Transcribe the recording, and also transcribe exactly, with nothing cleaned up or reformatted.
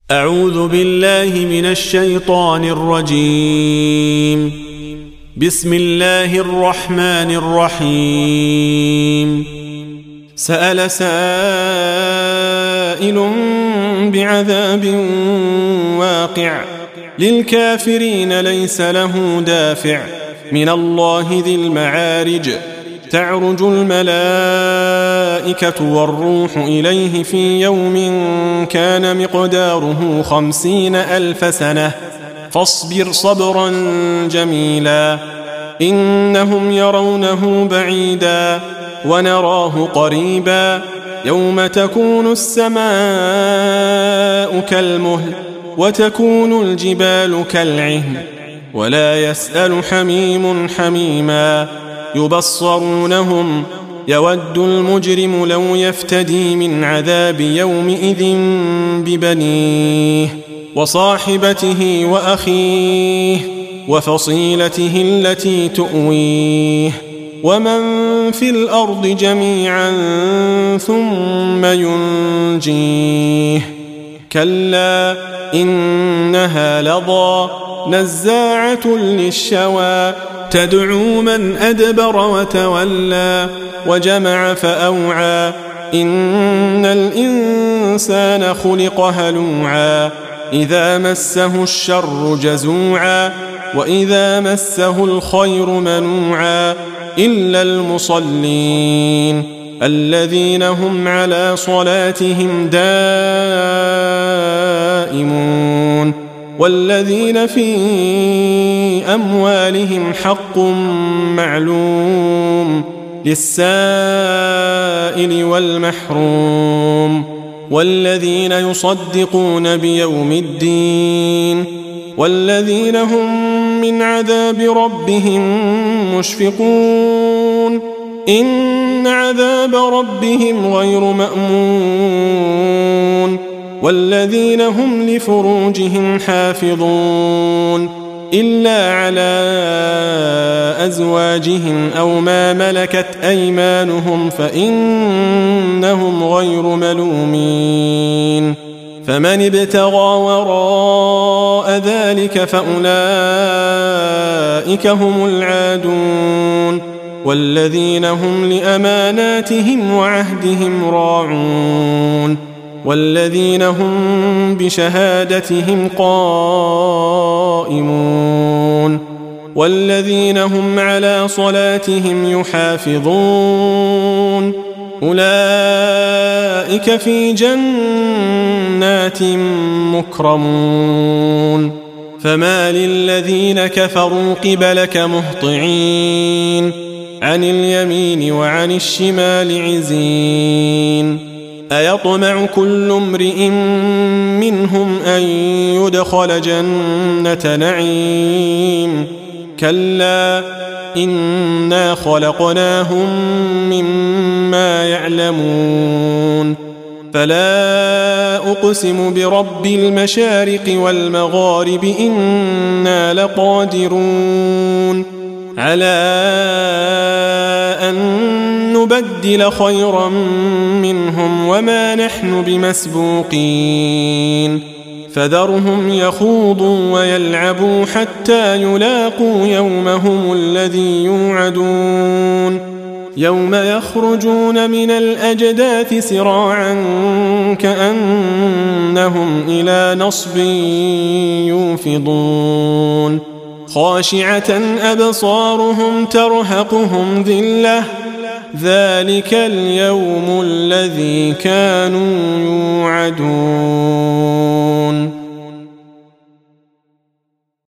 أعوذ بالله من الشيطان الرجيم. بسم الله الرحمن الرحيم. سأل سائل بعذاب واقع للكافرين ليس له دافع من الله ذي المعارج. تعرج الملائكة والروح إليه في يوم كان مقداره خمسين ألف سنة فاصبر صبرا جميلا إنهم يرونه بعيدا ونراه قريبا يوم تكون السماء كالمهل وتكون الجبال كالعهن ولا يسأل حميم حميما يبصرونهم يود المجرم لو يفتدي من عذاب يومئذ ببنيه وصاحبته وأخيه وفصيلته التي تؤويه ومن في الأرض جميعا ثم ينجيه كلا إنها لظى نزاعة للشوى تدعو من أدبر وتولى وجمع فأوعى إن الإنسان خلق هلوعا إذا مسه الشر جزوعا وإذا مسه الخير منوعا إلا المصلين الذين هم على صلاتهم دائمون والذين في أموالهم حق معلوم للسائل والمحروم والذين يصدقون بيوم الدين والذين هم من عذاب ربهم مشفقون إن عذاب ربهم غير مأمون والذين هم لفروجهم حافظون إلا على أزواجهم أو ما ملكت أيمانهم فإنهم غير ملومين فمن ابتغى وراء ذلك فأولئك هم العادون والذين هم لأماناتهم وعهدهم راعون والذين هم بشهادتهم قائمون والذين هم على صلاتهم يحافظون أولئك في جنات مكرمون فما للذين كفروا قبلك مهطعين عن اليمين وعن الشمال عزين أيطمع كل امرئ منهم أن يدخل جنة نعيم كلا إنا خلقناهم مما يعلمون فلا أقسم برب المشارق والمغارب إنا لقادرون على أن نبدل خيرا منهم وما نحن بمسبوقين فذرهم يخوضوا ويلعبوا حتى يلاقوا يومهم الذي يوعدون يوم يخرجون من الأجداث سراعا كأنهم إلى نصب يوفضون خاشعة أبصارهم ترهقهم ذلة ذلك اليوم الذي كانوا يوعدون